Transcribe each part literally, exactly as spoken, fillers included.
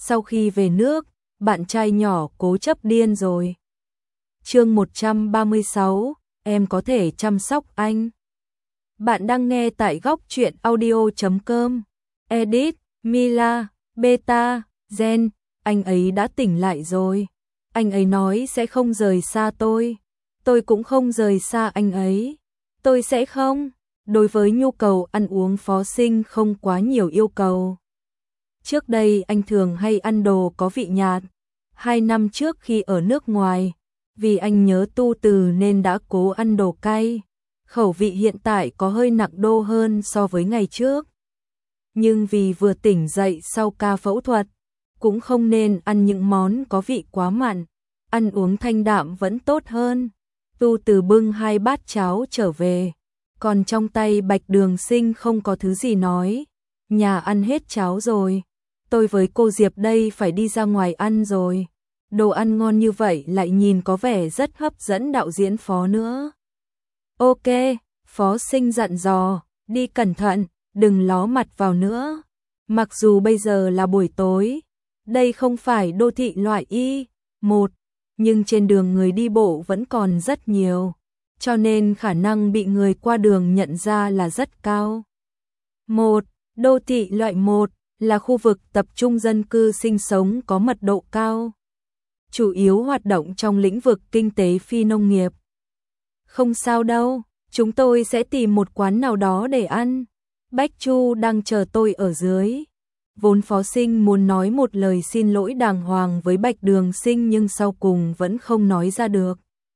Sau khi về nước, bạn trai nhỏ cố chấp điên rồi. Chương một trăm ba mươi sáu, em có thể chăm sóc anh. Bạn đang nghe tại góc truyện audio chấm com. Edit, Mila, Beta, Gen, anh ấy đã tỉnh lại rồi. Anh ấy nói sẽ không rời xa tôi. Tôi cũng không rời xa anh ấy. Tôi sẽ không. Đối với nhu cầu ăn uống Phó Sinh không quá nhiều yêu cầu. Trước đây anh thường hay ăn đồ có vị nhạt. Hai năm trước khi ở nước ngoài, vì anh nhớ Tu Từ nên đã cố ăn đồ cay. Khẩu vị hiện tại có hơi nặng đô hơn so với ngày trước. Nhưng vì vừa tỉnh dậy sau ca phẫu thuật, cũng không nên ăn những món có vị quá mặn. Ăn uống thanh đạm vẫn tốt hơn. Tu Từ bưng hai bát cháo trở về. Còn trong tay Bạch Đường Sinh không có thứ gì nói. Nhà ăn hết cháo rồi. Tôi với cô Diệp đây phải đi ra ngoài ăn rồi. Đồ ăn ngon như vậy lại nhìn có vẻ rất hấp dẫn đạo diễn Phó nữa. Ok, Phó Sinh dặn dò, đi cẩn thận, đừng ló mặt vào nữa. Mặc dù bây giờ là buổi tối, đây không phải đô thị loại Y một, nhưng trên đường người đi bộ vẫn còn rất nhiều, cho nên khả năng bị người qua đường nhận ra là rất cao. Một, đô thị loại một là khu vực tập trung dân cư sinh sống có mật độ cao, chủ yếu hoạt động trong lĩnh vực kinh tế phi nông nghiệp. Không sao đâu, chúng tôi sẽ tìm một quán nào đó để ăn. Bách Chu đang chờ tôi ở dưới. Vốn Phó Sinh muốn nói một lời xin lỗi đàng hoàng với Bạch Đường Sinh nhưng sau cùng vẫn không nói ra được.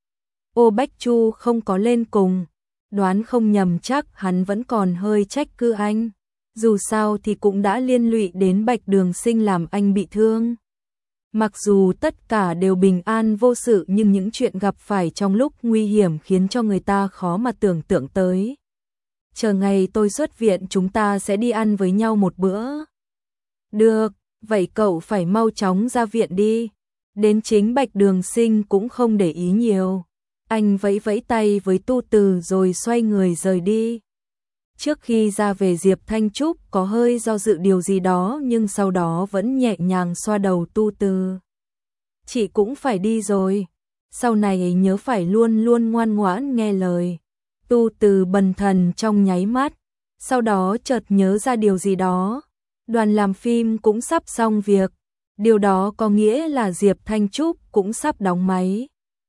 Ô Bách Chu không có lên cùng, đoán không nhầm chắc hắn vẫn còn hơi trách cứ anh. Dù sao thì cũng đã liên lụy đến Bạch Đường Sinh làm anh bị thương. Mặc dù tất cả đều bình an vô sự nhưng những chuyện gặp phải trong lúc nguy hiểm khiến cho người ta khó mà tưởng tượng tới. Chờ ngày tôi xuất viện chúng ta sẽ đi ăn với nhau một bữa. Được, vậy cậu phải mau chóng ra viện đi. Đến chính Bạch Đường Sinh cũng không để ý nhiều. Anh vẫy vẫy tay với Tu Từ rồi xoay người rời đi. Trước khi ra về Diệp Thanh Trúc có hơi do dự điều gì đó nhưng sau đó vẫn nhẹ nhàng xoa đầu Tu Từ. Chị cũng phải đi rồi. Sau này nhớ phải luôn luôn ngoan ngoãn nghe lời. Tu Từ bần thần trong nháy mắt. Sau đó chợt nhớ ra điều gì đó. Đoàn làm phim cũng sắp xong việc. Điều đó có nghĩa là Diệp Thanh Trúc cũng sắp đóng máy.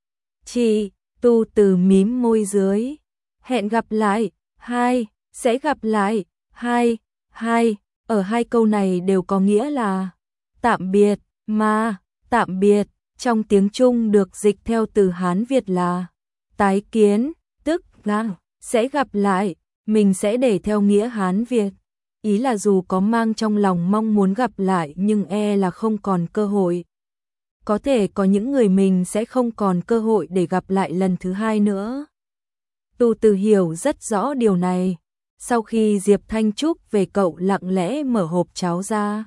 Chị, Tu Từ mím môi dưới. Hẹn gặp lại, hai. Sẽ gặp lại, hai, hai, ở hai câu này đều có nghĩa là tạm biệt, mà, tạm biệt, trong tiếng Trung được dịch theo từ Hán Việt là tái kiến, tức là sẽ gặp lại, mình sẽ để theo nghĩa Hán Việt. Ý là dù có mang trong lòng mong muốn gặp lại nhưng e là không còn cơ hội. Có thể có những người mình sẽ không còn cơ hội để gặp lại lần thứ hai nữa. Tu Từ hiểu rất rõ điều này. Sau khi Diệp Thanh Trúc về cậu lặng lẽ mở hộp cháo ra.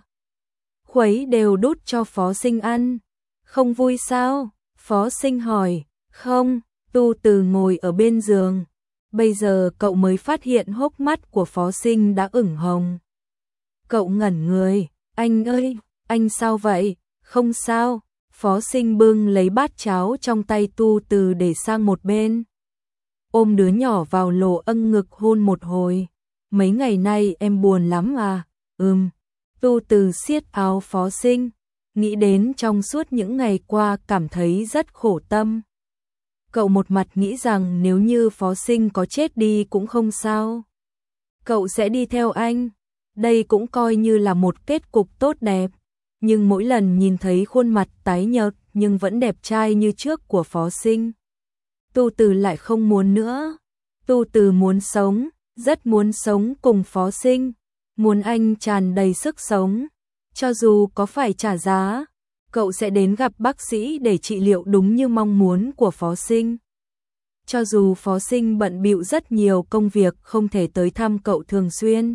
Khuấy đều đút cho Phó Sinh ăn. Không vui sao? Phó Sinh hỏi. Không, Tu Từ ngồi ở bên giường. Bây giờ cậu mới phát hiện hốc mắt của Phó Sinh đã ửng hồng. Cậu ngẩn người. Anh ơi, anh sao vậy? Không sao. Phó Sinh bưng lấy bát cháo trong tay Tu Từ để sang một bên. Ôm đứa nhỏ vào lỗ âng ngực hôn một hồi. Mấy ngày nay em buồn lắm à? Ừm. Tu Từ siết áo Phó Sinh. Nghĩ đến trong suốt những ngày qua cảm thấy rất khổ tâm. Cậu một mặt nghĩ rằng nếu như Phó Sinh có chết đi cũng không sao. Cậu sẽ đi theo anh. Đây cũng coi như là một kết cục tốt đẹp. Nhưng mỗi lần nhìn thấy khuôn mặt tái nhợt nhưng vẫn đẹp trai như trước của Phó Sinh, Tu Từ lại không muốn nữa. Tu Từ muốn sống, rất muốn sống cùng Phó Sinh, muốn anh tràn đầy sức sống. Cho dù có phải trả giá, cậu sẽ đến gặp bác sĩ để trị liệu đúng như mong muốn của Phó Sinh. Cho dù Phó Sinh bận bịu rất nhiều công việc không thể tới thăm cậu thường xuyên.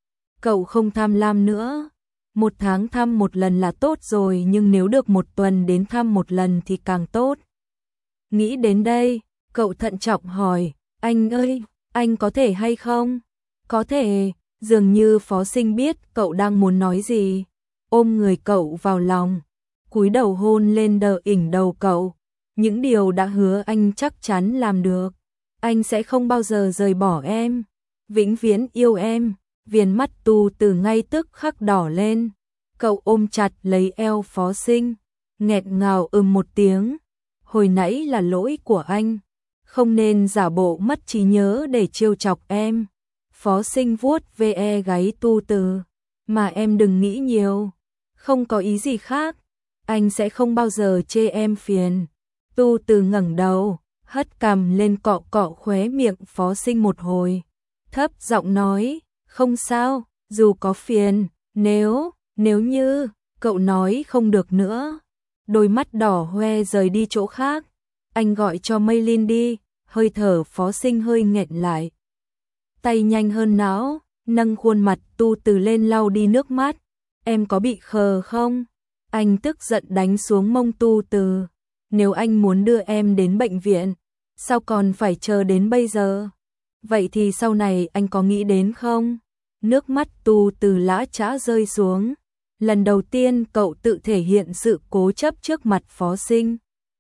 Cậu không tham lam nữa. Một tháng thăm một lần là tốt rồi nhưng nếu được một tuần đến thăm một lần thì càng tốt. Nghĩ đến đây, cậu thận trọng hỏi, anh ơi, anh có thể hay không? Có thể, dường như Phó Sinh biết cậu đang muốn nói gì. ôm người cậu vào lòng, cúi đầu hôn lên đờ ỉnh đầu cậu. Những điều đã hứa anh chắc chắn làm được. Anh sẽ không bao giờ rời bỏ em, vĩnh viễn yêu em. Viền mắt Tu Từ ngay tức khắc đỏ lên. Cậu ôm chặt lấy eo Phó Sinh, nghẹt ngào ừm một tiếng. Hồi nãy là lỗi của anh, không nên giả bộ mất trí nhớ để trêu chọc em. Phó Sinh vuốt ve gáy Tu Từ, mà em đừng nghĩ nhiều, không có ý gì khác, anh sẽ không bao giờ chê em phiền. Tu Từ ngẩng đầu, hất cằm lên cọ cọ khóe miệng Phó Sinh một hồi, thấp giọng nói, không sao, dù có phiền, nếu, nếu như, cậu nói không được nữa. Đôi mắt đỏ hoe rời đi chỗ khác, anh gọi cho Mây Linh đi. Hơi thở Phó Sinh hơi nghẹn lại, tay nhanh hơn não, nâng khuôn mặt Tu Từ lên lau đi nước mắt. Em có bị khờ không? Anh tức giận đánh xuống mông Tu Từ. Nếu anh muốn đưa em đến bệnh viện, sao còn phải chờ đến bây giờ? Vậy thì sau này anh có nghĩ đến không? Nước mắt Tu Từ lã chã rơi xuống. Lần đầu tiên cậu tự thể hiện sự cố chấp trước mặt Phó Sinh.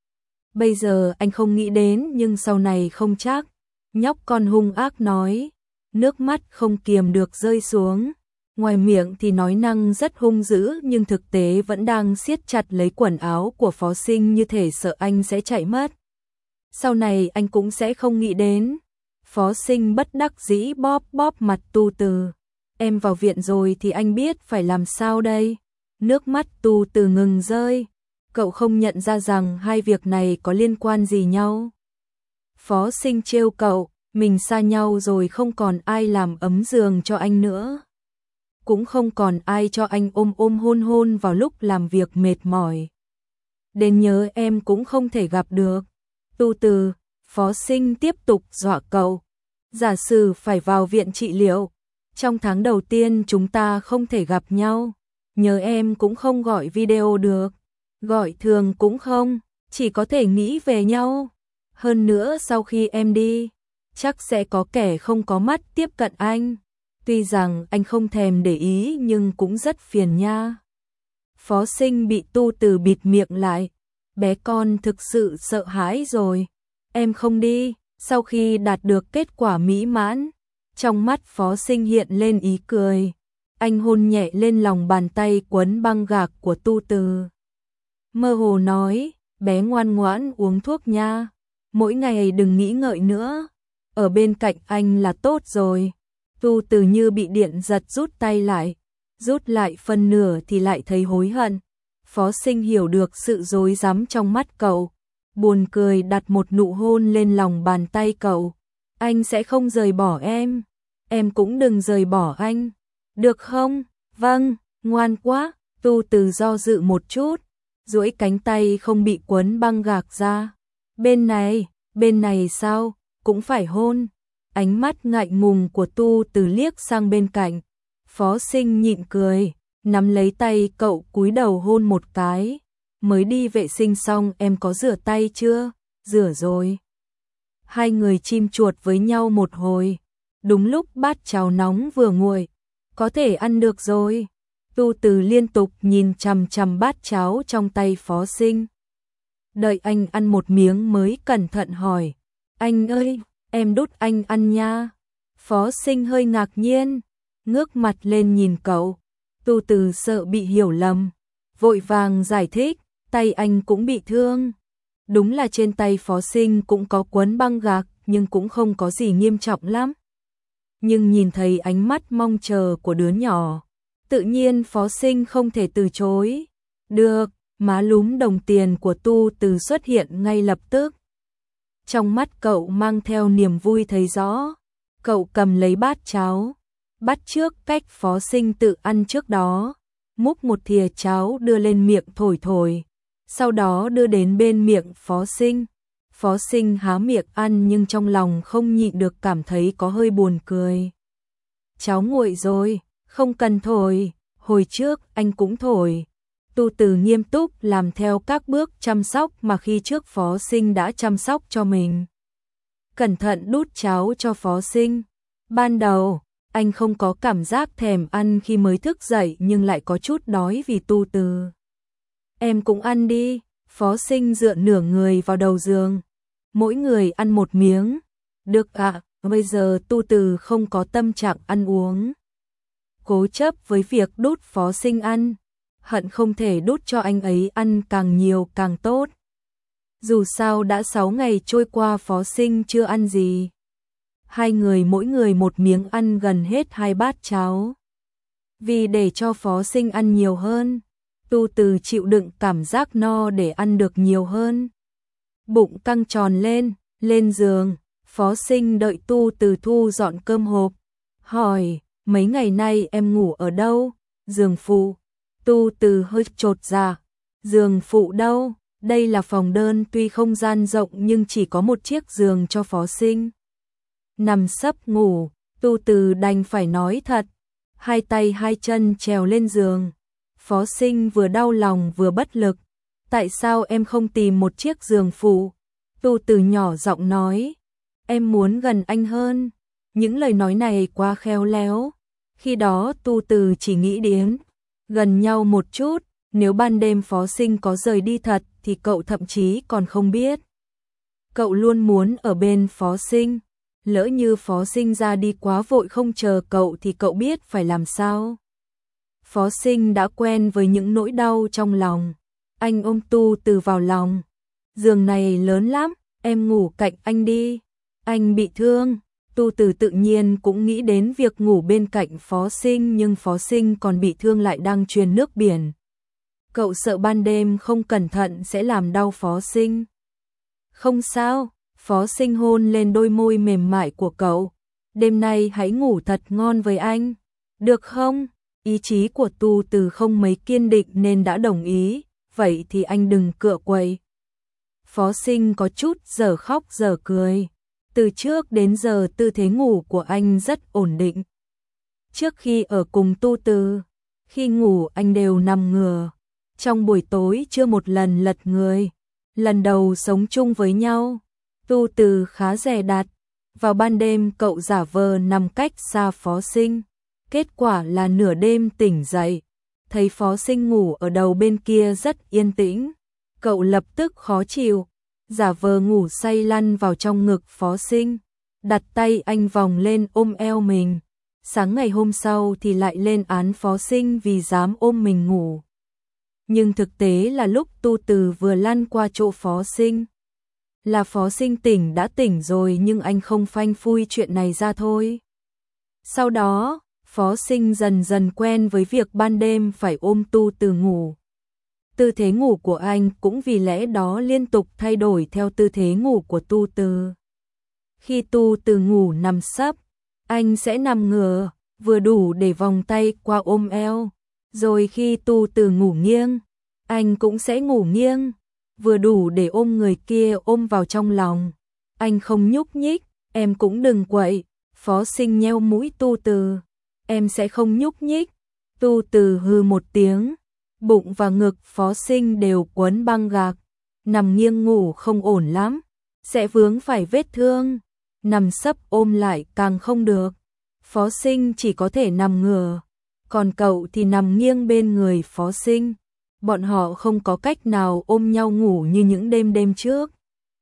Bây giờ anh không nghĩ đến nhưng sau này không chắc. Nhóc con hung ác nói. Nước mắt không kiềm được rơi xuống. Ngoài miệng thì nói năng rất hung dữ nhưng thực tế vẫn đang siết chặt lấy quần áo của Phó Sinh như thể sợ anh sẽ chạy mất. Sau này anh cũng sẽ không nghĩ đến. Phó Sinh bất đắc dĩ bóp bóp mặt Tu Từ. Em vào viện rồi thì anh biết phải làm sao đây? Nước mắt Tu Từ ngừng rơi. Cậu không nhận ra rằng hai việc này có liên quan gì nhau. Phó Sinh trêu cậu, mình xa nhau rồi không còn ai làm ấm giường cho anh nữa. Cũng không còn ai cho anh ôm ôm hôn hôn vào lúc làm việc mệt mỏi. Đến nhớ em cũng không thể gặp được. Tu Từ, Phó Sinh tiếp tục dọa cậu. Giả sử phải vào viện trị liệu, trong tháng đầu tiên chúng ta không thể gặp nhau. Nhớ em cũng không gọi video được, gọi thường cũng không, chỉ có thể nghĩ về nhau. Hơn nữa sau khi em đi, chắc sẽ có kẻ không có mắt tiếp cận anh. Tuy rằng anh không thèm để ý nhưng cũng rất phiền nha. Phó Sinh bị Tu Từ bịt miệng lại. Bé con thực sự sợ hãi rồi. Em không đi. Sau khi đạt được kết quả mỹ mãn, trong mắt Phó Sinh hiện lên ý cười. Anh hôn nhẹ lên lòng bàn tay quấn băng gạc của Tu Từ. Mơ hồ nói, bé ngoan ngoãn uống thuốc nha. Mỗi ngày đừng nghĩ ngợi nữa. Ở bên cạnh anh là tốt rồi. Tu Từ như bị điện giật rút tay lại. Rút lại phân nửa thì lại thấy hối hận. Phó Sinh hiểu được sự rối rắm trong mắt cậu. Buồn cười đặt một nụ hôn lên lòng bàn tay cậu. Anh sẽ không rời bỏ em. Em cũng đừng rời bỏ anh. Được không? Vâng, ngoan quá. Tu Từ do dự một chút, duỗi cánh tay không bị quấn băng gạc ra. Bên này, bên này sao? Cũng phải hôn. Ánh mắt ngại ngùng của Tu Từ liếc sang bên cạnh. Phó Sinh nhịn cười, nắm lấy tay cậu cúi đầu hôn một cái. Mới đi vệ sinh xong em có rửa tay chưa? Rửa rồi. Hai người chim chuột với nhau một hồi. Đúng lúc bát cháo nóng vừa nguội. Có thể ăn được rồi. Tu Từ liên tục nhìn chằm chằm bát cháo trong tay Phó Sinh. Đợi anh ăn một miếng mới cẩn thận hỏi. Anh ơi, em đút anh ăn nha. Phó Sinh hơi ngạc nhiên, ngước mặt lên nhìn cậu. Tu Từ sợ bị hiểu lầm, vội vàng giải thích, tay anh cũng bị thương. Đúng là trên tay Phó Sinh cũng có quấn băng gạc, nhưng cũng không có gì nghiêm trọng lắm. Nhưng nhìn thấy ánh mắt mong chờ của đứa nhỏ, tự nhiên Phó Sinh không thể từ chối. Được, má lúm đồng tiền của Tu Từ xuất hiện ngay lập tức. Trong mắt cậu mang theo niềm vui thấy rõ. Cậu cầm lấy bát cháo, bắt trước cách Phó Sinh tự ăn trước đó, múc một thìa cháo đưa lên miệng thổi thổi, sau đó đưa đến bên miệng Phó Sinh. Phó Sinh há miệng ăn nhưng trong lòng không nhịn được cảm thấy có hơi buồn cười. Cháo nguội rồi, không cần thổi, hồi trước anh cũng thổi. Tu Từ nghiêm túc làm theo các bước chăm sóc mà khi trước Phó Sinh đã chăm sóc cho mình. Cẩn thận đút cháo cho Phó Sinh. Ban đầu, Anh không có cảm giác thèm ăn khi mới thức dậy nhưng lại có chút đói vì Tu Từ. Em cũng ăn đi, Phó Sinh dựa nửa người vào đầu giường. Mỗi người ăn một miếng. Được ạ, à, bây giờ Tu Từ không có tâm trạng ăn uống. Cố chấp với việc đút Phó Sinh ăn, hận không thể đút cho anh ấy ăn càng nhiều càng tốt. Dù sao đã sáu ngày trôi qua Phó Sinh chưa ăn gì. Hai người mỗi người một miếng ăn gần hết hai bát cháo. Vì để cho Phó Sinh ăn nhiều hơn, Tu Từ chịu đựng cảm giác no để ăn được nhiều hơn. Bụng căng tròn lên, lên giường, Phó Sinh đợi Tu Từ thu dọn cơm hộp. Hỏi, mấy ngày nay em ngủ ở đâu? Giường phụ. Tu Từ hơi chột dạ. Giường phụ đâu? Đây là phòng đơn tuy không gian rộng nhưng chỉ có một chiếc giường cho Phó Sinh. Nằm sấp ngủ, Tu Từ đành phải nói thật. Hai tay hai chân trèo lên giường. Phó Sinh vừa đau lòng vừa bất lực. Tại sao em không tìm một chiếc giường phụ? Tu Từ nhỏ giọng nói. Em muốn gần anh hơn. Những lời nói này quá khéo léo. Khi đó Tu Từ chỉ nghĩ đến gần nhau một chút. Nếu ban đêm Phó Sinh có rời đi thật thì cậu thậm chí còn không biết. Cậu luôn muốn ở bên Phó Sinh. Lỡ như Phó Sinh ra đi quá vội không chờ cậu thì cậu biết phải làm sao. Phó Sinh đã quen với những nỗi đau trong lòng. Anh ôm Tu Từ vào lòng. Giường này lớn lắm, em ngủ cạnh anh đi. Anh bị thương. Tu Từ tự nhiên cũng nghĩ đến việc ngủ bên cạnh Phó Sinh nhưng Phó Sinh còn bị thương lại đang truyền nước biển. Cậu sợ ban đêm không cẩn thận sẽ làm đau Phó Sinh. Không sao, Phó Sinh hôn lên đôi môi mềm mại của cậu. Đêm nay hãy ngủ thật ngon với anh. Được không? Ý chí của Tu Từ không mấy kiên định nên đã đồng ý. Vậy thì anh đừng cựa quậy. Phó Sinh có chút giờ khóc giờ cười. Từ trước đến giờ tư thế ngủ của anh rất ổn định. Trước khi ở cùng Tu Từ, khi ngủ anh đều nằm ngửa. Trong buổi tối chưa một lần lật người. Lần đầu sống chung với nhau, Tu Từ khá dè dặt. Vào ban đêm cậu giả vờ nằm cách xa Phó Sinh. Kết quả là nửa đêm tỉnh dậy, thấy Phó Sinh ngủ ở đầu bên kia rất yên tĩnh. Cậu lập tức khó chịu, giả vờ ngủ say lăn vào trong ngực Phó Sinh, đặt tay anh vòng lên ôm eo mình. Sáng ngày hôm sau thì lại lên án Phó Sinh vì dám ôm mình ngủ. Nhưng thực tế là lúc Tu Từ vừa lăn qua chỗ Phó Sinh, là Phó Sinh tỉnh đã tỉnh rồi nhưng anh không phanh phui chuyện này ra thôi. Sau đó, Phó Sinh dần dần quen với việc ban đêm phải ôm Tu Từ ngủ. Tư thế ngủ của anh cũng vì lẽ đó liên tục thay đổi theo tư thế ngủ của Tu Từ. Khi Tu Từ ngủ nằm sấp, anh sẽ nằm ngửa, vừa đủ để vòng tay qua ôm eo. Rồi khi Tu Từ ngủ nghiêng, anh cũng sẽ ngủ nghiêng, vừa đủ để ôm người kia ôm vào trong lòng. Anh không nhúc nhích, em cũng đừng quậy. Phó Sinh nheo mũi Tu Từ. Em sẽ không nhúc nhích. Tu Từ hừ một tiếng. Bụng và ngực Phó Sinh đều quấn băng gạc. Nằm nghiêng ngủ không ổn lắm, sẽ vướng phải vết thương. Nằm sấp ôm lại càng không được. Phó Sinh chỉ có thể nằm ngửa, còn cậu thì nằm nghiêng bên người Phó Sinh. Bọn họ không có cách nào ôm nhau ngủ như những đêm đêm trước.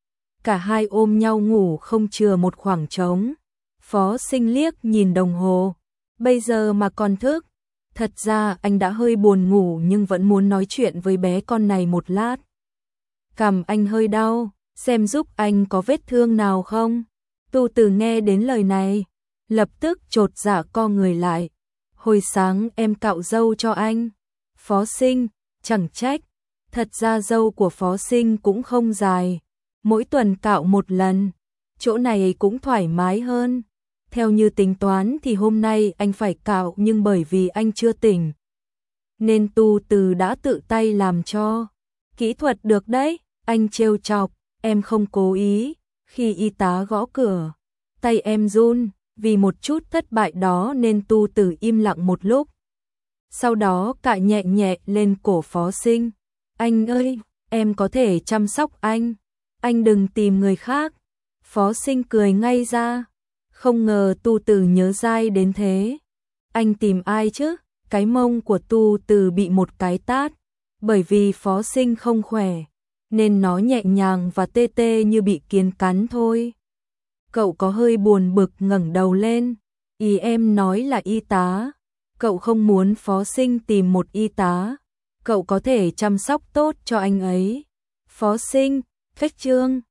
Cả hai ôm nhau ngủ không chừa một khoảng trống. Phó Sinh liếc nhìn đồng hồ. Bây giờ mà còn thức. Thật ra anh đã hơi buồn ngủ nhưng vẫn muốn nói chuyện với bé con này một lát. Cằm anh hơi đau, xem giúp anh có vết thương nào không. Tu Từ nghe đến lời này, lập tức chột dạ co người lại. Hồi sáng em cạo râu cho anh. Phó Sinh, chẳng trách. Thật ra râu của Phó Sinh cũng không dài. Mỗi tuần cạo một lần. Chỗ này cũng thoải mái hơn. Theo như tính toán thì hôm nay anh phải cạo nhưng bởi vì anh chưa tỉnh, nên Tu Từ đã tự tay làm cho. Kỹ thuật được đấy, anh trêu chọc, em không cố ý. Khi y tá gõ cửa, tay em run, vì một chút thất bại đó nên Tu Từ im lặng một lúc. Sau đó cạy nhẹ nhẹ lên cổ Phó Sinh. Anh ơi, em có thể chăm sóc anh. Anh đừng tìm người khác. Phó Sinh cười ngay ra. Không ngờ Tu Từ nhớ dai đến thế. Anh tìm ai chứ? Cái mông của Tu Từ bị một cái tát, bởi vì Phó Sinh không khỏe, nên nó nhẹ nhàng và tê tê như bị kiến cắn thôi. Cậu có hơi buồn bực ngẩng đầu lên. Ý em nói là y tá. Cậu không muốn Phó Sinh tìm một y tá. Cậu có thể chăm sóc tốt cho anh ấy. Phó Sinh, khách trương.